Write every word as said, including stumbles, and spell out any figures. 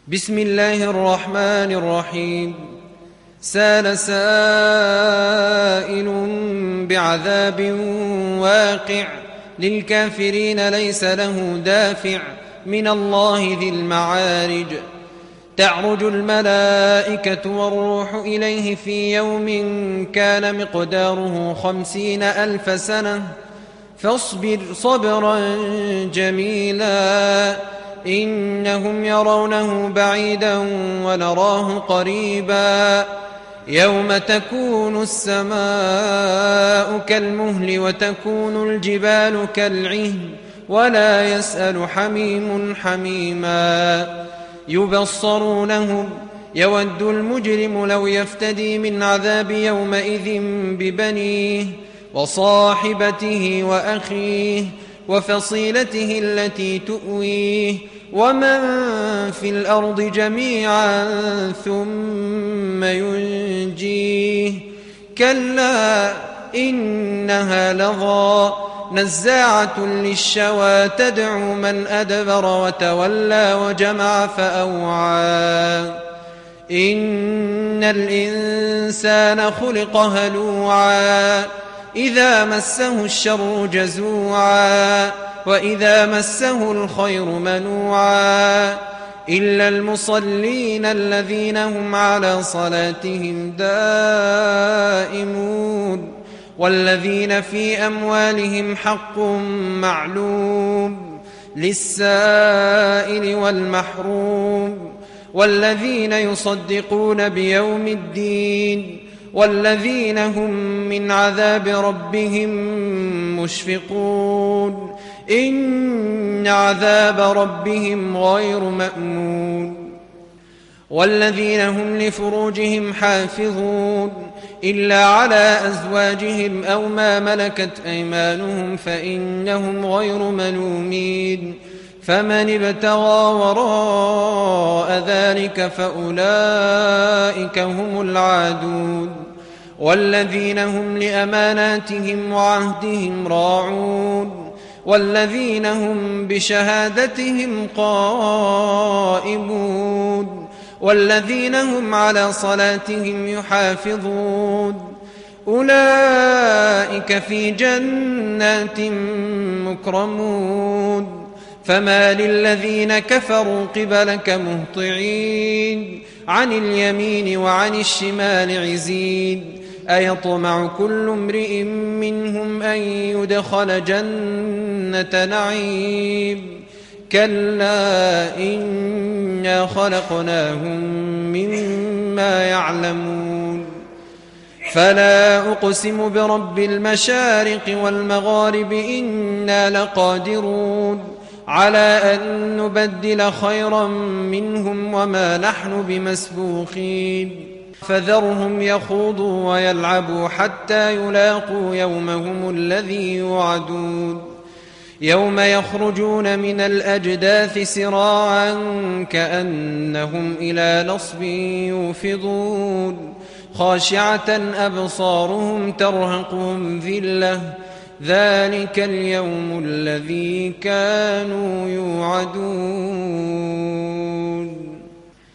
بسم الله الرحمن الرحيم. سال سائل بعذاب واقع للكافرين ليس له دافع من الله ذي المعارج. تعرج الملائكة والروح إليه في يوم كان مقداره خمسين ألف سنة فاصبر صبرا جميلا إنهم يرونه بعيدا ونراه قريبا. يوم تكون السماء كالمهل وتكون الجبال كالعهن ولا يسأل حميم حميما. يبصرونهم يود المجرم لو يفتدي من عذاب يومئذ ببنيه وصاحبته وأخيه وفصيلته التي تؤويه ومن في الأرض جميعا ثم ينجيه. كلا إنها لظى نزاعة للشوى تدعو من أدبر وتولى وجمع فأوعى. إن الإنسان خلق هلوعا إذا مسه الشر جزوعا وإذا مسه الخير منوعا إلا المصلين الذين هم على صلاتهم دائمون والذين في أموالهم حق معلوم للسائل والمحروم والذين يصدقون بيوم الدين والذين هم من عذاب ربهم مشفقون إن عذاب ربهم غير مأمون. والذين هم لفروجهم حافظون إلا على أزواجهم أو ما ملكت أيمانهم فإنهم غير ملومين. فمن ابتغى وراء ذلك فأولئك هم العادون. والذين هم لأماناتهم وعهدهم راعون والذين هم بشهادتهم قائمون والذين هم على صلاتهم يحافظون أولئك في جنات مكرمون. فما للذين كفروا قبلك مهطعين عن اليمين وعن الشمال عزين. أيطمع كل امرئ منهم أن يدخل جنة نعيم كلا إنا خلقناهم مما يعلمون. فلا أقسم برب المشارق والمغارب إنا لقادرون على أن نبدل خيرا منهم وما نحن بمسبوقين. فذرهم يخوضوا ويلعبوا حتى يلاقوا يومهم الذي يوعدون. يوم يخرجون من الأجداث سراعا كأنهم إلى نصب يوفضون خاشعة أبصارهم ترهقهم ذلة ذلك اليوم الذي كانوا يوعدون.